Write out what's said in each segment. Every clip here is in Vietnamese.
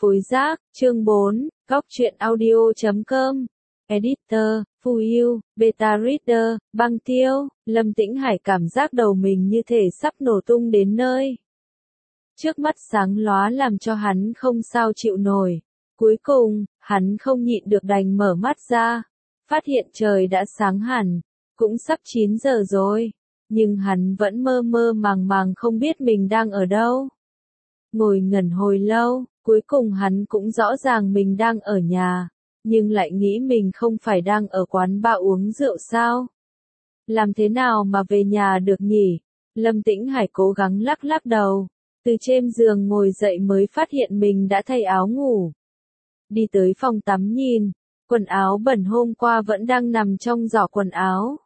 Phối giác, chương 4, Góc truyện audio.com. Editor, Phù Yêu, Beta Reader, Băng Tiêu. Lâm Tĩnh Hải cảm giác đầu mình như thể sắp nổ tung đến nơi. Trước mắt sáng lóa làm cho hắn không sao chịu nổi. Cuối cùng, hắn không nhịn được đành mở mắt ra. Phát hiện trời đã sáng hẳn, cũng sắp 9 giờ rồi. Nhưng hắn vẫn mơ mơ màng màng không biết mình đang ở đâu. Ngồi ngẩn hồi lâu, cuối cùng hắn cũng rõ ràng mình đang ở nhà, nhưng lại nghĩ mình không phải đang ở quán bar uống rượu sao? Làm thế nào mà về nhà được nhỉ? Lâm Tĩnh Hải cố gắng lắc lắc đầu, từ trên giường ngồi dậy mới phát hiện mình đã thay áo ngủ. Đi tới phòng tắm nhìn, quần áo bẩn hôm qua vẫn đang nằm trong giỏ quần áo.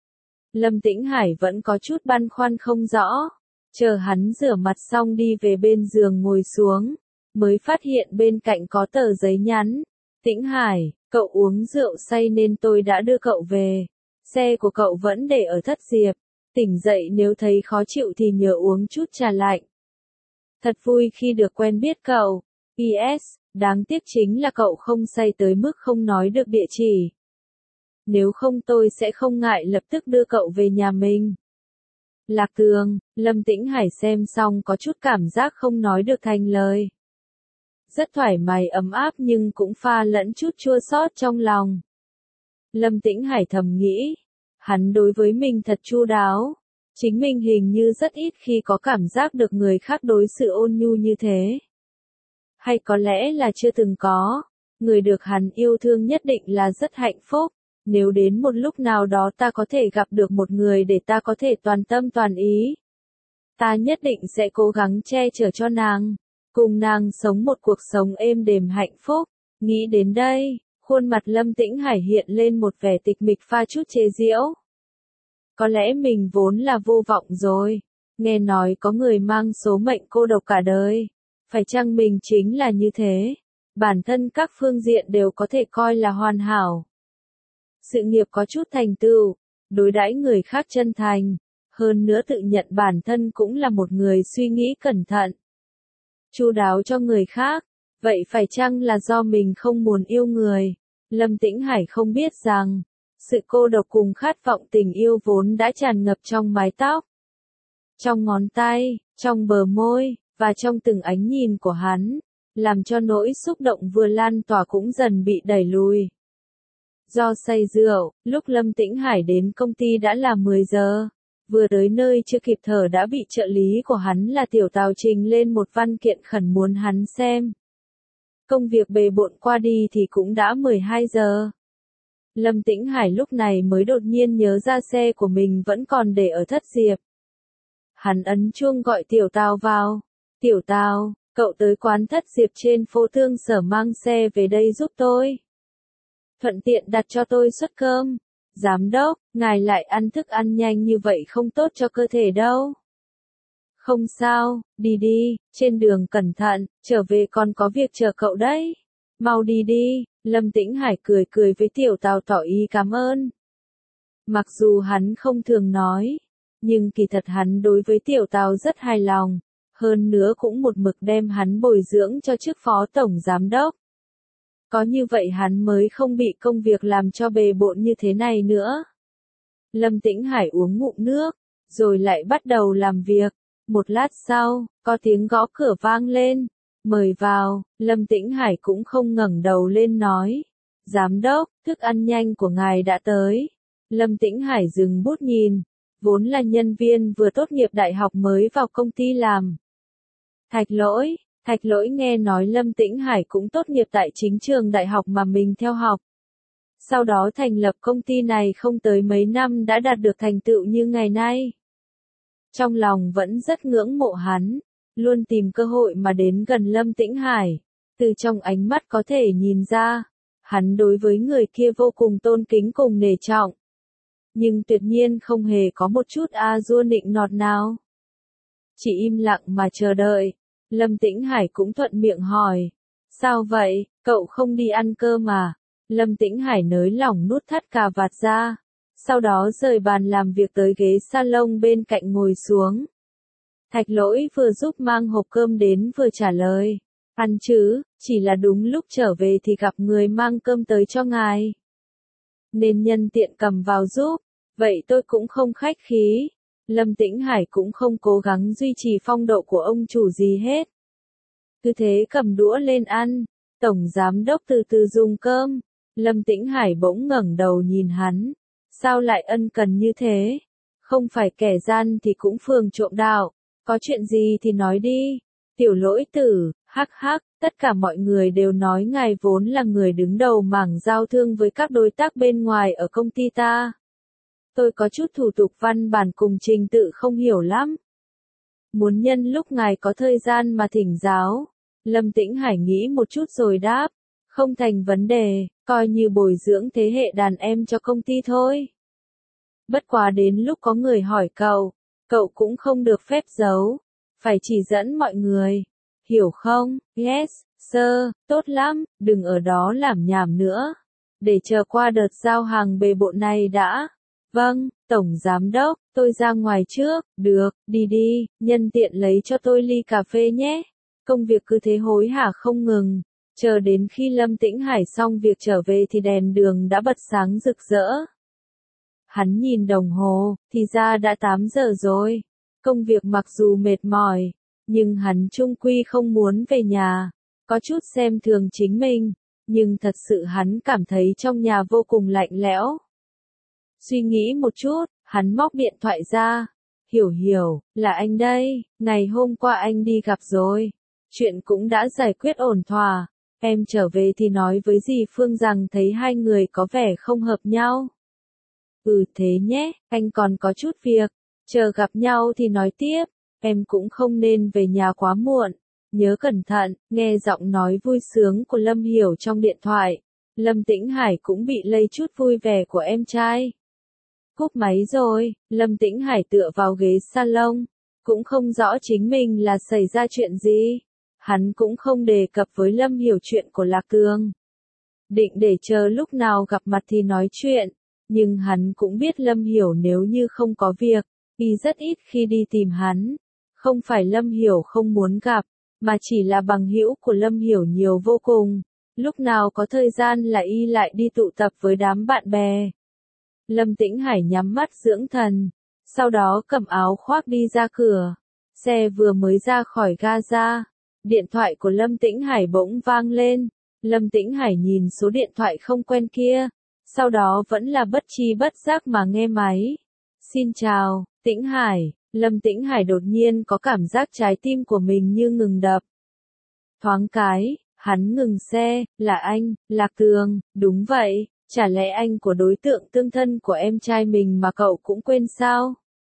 Lâm Tĩnh Hải vẫn có chút băn khoăn không rõ. Chờ hắn rửa mặt xong đi về bên giường ngồi xuống, mới phát hiện bên cạnh có tờ giấy nhắn. Tĩnh Hải, cậu uống rượu say nên tôi đã đưa cậu về. Xe của cậu vẫn để ở Thất Diệp. Tỉnh dậy nếu thấy khó chịu thì nhớ uống chút trà lạnh. Thật vui khi được quen biết cậu. PS, đáng tiếc chính là cậu không say tới mức không nói được địa chỉ. Nếu không tôi sẽ không ngại lập tức đưa cậu về nhà mình. Lạc Tường. Lâm Tĩnh Hải xem xong có chút cảm giác không nói được thành lời. Rất thoải mái ấm áp nhưng cũng pha lẫn chút chua xót trong lòng. Lâm Tĩnh Hải thầm nghĩ, hắn đối với mình thật chu đáo. Chính mình hình như rất ít khi có cảm giác được người khác đối xử ôn nhu như thế. Hay có lẽ là chưa từng có, người được hắn yêu thương nhất định là rất hạnh phúc. Nếu đến một lúc nào đó ta có thể gặp được một người để ta có thể toàn tâm toàn ý, ta nhất định sẽ cố gắng che chở cho nàng, cùng nàng sống một cuộc sống êm đềm hạnh phúc. Nghĩ đến đây, khuôn mặt Lâm Tĩnh Hải hiện lên một vẻ tịch mịch pha chút chế giễu. Có lẽ mình vốn là vô vọng rồi, nghe nói có người mang số mệnh cô độc cả đời, phải chăng mình chính là như thế, bản thân các phương diện đều có thể coi là hoàn hảo. Sự nghiệp có chút thành tựu, đối đãi người khác chân thành, hơn nữa tự nhận bản thân cũng là một người suy nghĩ cẩn thận, chu đáo cho người khác, vậy phải chăng là do mình không muốn yêu người? Lâm Tĩnh Hải không biết rằng, sự cô độc cùng khát vọng tình yêu vốn đã tràn ngập trong mái tóc, trong ngón tay, trong bờ môi, và trong từng ánh nhìn của hắn, làm cho nỗi xúc động vừa lan tỏa cũng dần bị đẩy lùi. Do say rượu, lúc Lâm Tĩnh Hải đến công ty đã là 10 giờ. Vừa tới nơi chưa kịp thở đã bị trợ lý của hắn là Tiểu Tào trình lên một văn kiện khẩn muốn hắn xem. Công việc bề bộn qua đi thì cũng đã 12 giờ. Lâm Tĩnh Hải lúc này mới đột nhiên nhớ ra xe của mình vẫn còn để ở Thất Diệp. Hắn ấn chuông gọi Tiểu Tào vào. Tiểu Tào, cậu tới quán Thất Diệp trên phố Thương Sở mang xe về đây giúp tôi. Thuận tiện đặt cho tôi suất cơm. Giám đốc, ngài lại ăn thức ăn nhanh như vậy không tốt cho cơ thể đâu. Không sao, đi đi, trên đường cẩn thận, trở về còn có việc chờ cậu đấy. Mau đi đi, Lâm Tĩnh Hải cười cười với Tiểu Tào tỏ ý cảm ơn. Mặc dù hắn không thường nói, nhưng kỳ thật hắn đối với Tiểu Tào rất hài lòng, hơn nữa cũng một mực đem hắn bồi dưỡng cho chức phó tổng giám đốc. Có như vậy hắn mới không bị công việc làm cho bề bộn như thế này nữa. Lâm Tĩnh Hải uống ngụm nước, rồi lại bắt đầu làm việc. Một lát sau, có tiếng gõ cửa vang lên. Mời vào, Lâm Tĩnh Hải cũng không ngẩng đầu lên nói. Giám đốc, thức ăn nhanh của ngài đã tới. Lâm Tĩnh Hải dừng bút nhìn. Vốn là nhân viên vừa tốt nghiệp đại học mới vào công ty làm. Thạch Lỗi nghe nói Lâm Tĩnh Hải cũng tốt nghiệp tại chính trường đại học mà mình theo học. Sau đó thành lập công ty này không tới mấy năm đã đạt được thành tựu như ngày nay. Trong lòng vẫn rất ngưỡng mộ hắn, luôn tìm cơ hội mà đến gần Lâm Tĩnh Hải. Từ trong ánh mắt có thể nhìn ra, hắn đối với người kia vô cùng tôn kính cùng nể trọng. Nhưng tuyệt nhiên không hề có một chút a-dua nịnh nọt nào. Chỉ im lặng mà chờ đợi. Lâm Tĩnh Hải cũng thuận miệng hỏi. Sao vậy, cậu không đi ăn cơm mà? Lâm Tĩnh Hải nới lỏng nút thắt cà vạt ra. Sau đó rời bàn làm việc tới ghế salon bên cạnh ngồi xuống. Thạch Lỗi vừa giúp mang hộp cơm đến vừa trả lời. Ăn chứ, chỉ là đúng lúc trở về thì gặp người mang cơm tới cho ngài. Nên nhân tiện cầm vào giúp, vậy tôi cũng không khách khí. Lâm Tĩnh Hải cũng không cố gắng duy trì phong độ của ông chủ gì hết. Cứ thế cầm đũa lên ăn, tổng giám đốc từ từ dùng cơm. Lâm Tĩnh Hải bỗng ngẩng đầu nhìn hắn. Sao lại ân cần như thế? Không phải kẻ gian thì cũng phường trộm đạo. Có chuyện gì thì nói đi. Tiểu Lỗi Tử, hắc hắc, tất cả mọi người đều nói ngài vốn là người đứng đầu mảng giao thương với các đối tác bên ngoài ở công ty ta. Tôi có chút thủ tục văn bản cùng trình tự không hiểu lắm. Muốn nhân lúc ngài có thời gian mà thỉnh giáo. Lâm Tĩnh Hải nghĩ một chút rồi đáp. Không thành vấn đề, coi như bồi dưỡng thế hệ đàn em cho công ty thôi. Bất quá đến lúc có người hỏi cậu cũng không được phép giấu. Phải chỉ dẫn mọi người. Hiểu không? Yes, sir, tốt lắm, đừng ở đó làm nhảm nữa. Để chờ qua đợt giao hàng bề bộn này đã. Vâng, Tổng Giám Đốc, tôi ra ngoài trước, được, đi đi, nhân tiện lấy cho tôi ly cà phê nhé. Công việc cứ thế hối hả không ngừng, chờ đến khi Lâm Tĩnh Hải xong việc trở về thì đèn đường đã bật sáng rực rỡ. Hắn nhìn đồng hồ, thì ra đã 8 giờ rồi. Công việc mặc dù mệt mỏi, nhưng hắn chung quy không muốn về nhà, có chút xem thường chính mình, nhưng thật sự hắn cảm thấy trong nhà vô cùng lạnh lẽo. Suy nghĩ một chút, hắn móc điện thoại ra. Hiểu, là anh đây, ngày hôm qua anh đi gặp rồi. Chuyện cũng đã giải quyết ổn thỏa. Em trở về thì nói với dì Phương rằng thấy hai người có vẻ không hợp nhau. Thế nhé, anh còn có chút việc. Chờ gặp nhau thì nói tiếp. Em cũng không nên về nhà quá muộn. Nhớ cẩn thận, nghe giọng nói vui sướng của Lâm Hiểu trong điện thoại. Lâm Tĩnh Hải cũng bị lây chút vui vẻ của em trai. Cúp máy rồi, Lâm Tĩnh Hải tựa vào ghế salon, cũng không rõ chính mình là xảy ra chuyện gì. Hắn cũng không đề cập với Lâm Hiểu chuyện của Lạc Tường. Định để chờ lúc nào gặp mặt thì nói chuyện, nhưng hắn cũng biết Lâm Hiểu nếu như không có việc, y rất ít khi đi tìm hắn. Không phải Lâm Hiểu không muốn gặp, mà chỉ là bằng hữu của Lâm Hiểu nhiều vô cùng. Lúc nào có thời gian là y lại đi tụ tập với đám bạn bè. Lâm Tĩnh Hải nhắm mắt dưỡng thần, sau đó cầm áo khoác đi ra cửa. Xe vừa mới ra khỏi ga, điện thoại của Lâm Tĩnh Hải bỗng vang lên. Lâm Tĩnh Hải nhìn số điện thoại không quen kia, sau đó vẫn là bất tri bất giác mà nghe máy. Xin chào, Tĩnh Hải. Lâm Tĩnh Hải đột nhiên có cảm giác trái tim của mình như ngừng đập. Thoáng cái, hắn ngừng xe, là anh, Lạc Tường, đúng vậy. Chả lẽ anh của đối tượng tương thân của em trai mình mà cậu cũng quên sao?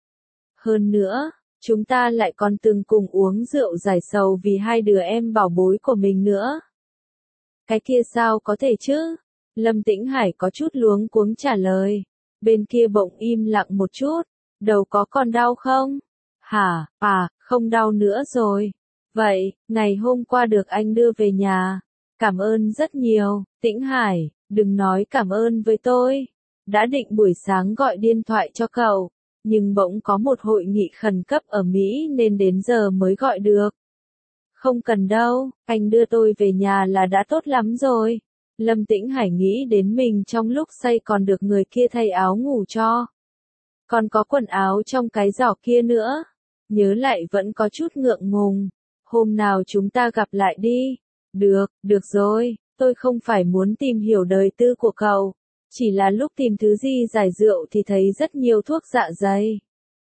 Hơn nữa, chúng ta lại còn từng cùng uống rượu giải sầu vì hai đứa em bảo bối của mình nữa. Cái kia sao có thể chứ? Lâm Tĩnh Hải có chút luống cuống trả lời. Bên kia bỗng im lặng một chút. Đầu có còn đau không? Hả, không đau nữa rồi. Vậy, ngày hôm qua được anh đưa về nhà. Cảm ơn rất nhiều, Tĩnh Hải. Đừng nói cảm ơn với tôi. Đã định buổi sáng gọi điện thoại cho cậu, nhưng bỗng có một hội nghị khẩn cấp ở Mỹ nên đến giờ mới gọi được. Không cần đâu, anh đưa tôi về nhà là đã tốt lắm rồi. Lâm Tĩnh Hải nghĩ đến mình trong lúc say còn được người kia thay áo ngủ cho. Còn có quần áo trong cái giỏ kia nữa. Nhớ lại vẫn có chút ngượng ngùng. Hôm nào chúng ta gặp lại đi. Được rồi. Tôi không phải muốn tìm hiểu đời tư của cậu, chỉ là lúc tìm thứ gì giải rượu thì thấy rất nhiều thuốc dạ dày.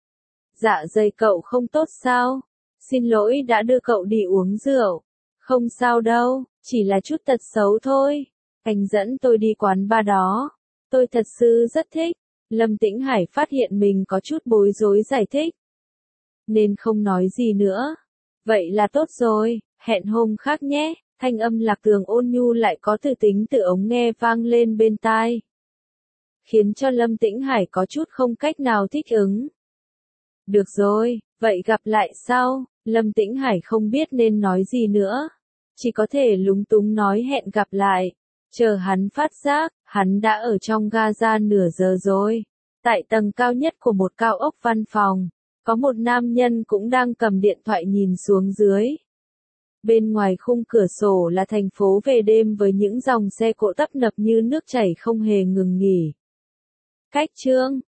Dạ dày cậu không tốt sao? Xin lỗi đã đưa cậu đi uống rượu. Không sao đâu, chỉ là chút tật xấu thôi. Anh dẫn tôi đi quán bar đó. Tôi thật sự rất thích. Lâm Tĩnh Hải phát hiện mình có chút bối rối giải thích. Nên không nói gì nữa. Vậy là tốt rồi, hẹn hôm khác nhé. Thanh âm Lạc Tường ôn nhu lại có từ tính từ ống nghe vang lên bên tai. Khiến cho Lâm Tĩnh Hải có chút không cách nào thích ứng. Được rồi, vậy gặp lại sau. Lâm Tĩnh Hải không biết nên nói gì nữa. Chỉ có thể lúng túng nói hẹn gặp lại. Chờ hắn phát giác, hắn đã ở trong Gaza nửa giờ rồi. Tại tầng cao nhất của một cao ốc văn phòng, có một nam nhân cũng đang cầm điện thoại nhìn xuống dưới. Bên ngoài khung cửa sổ là thành phố về đêm với những dòng xe cộ tấp nập như nước chảy không hề ngừng nghỉ. Khách trương,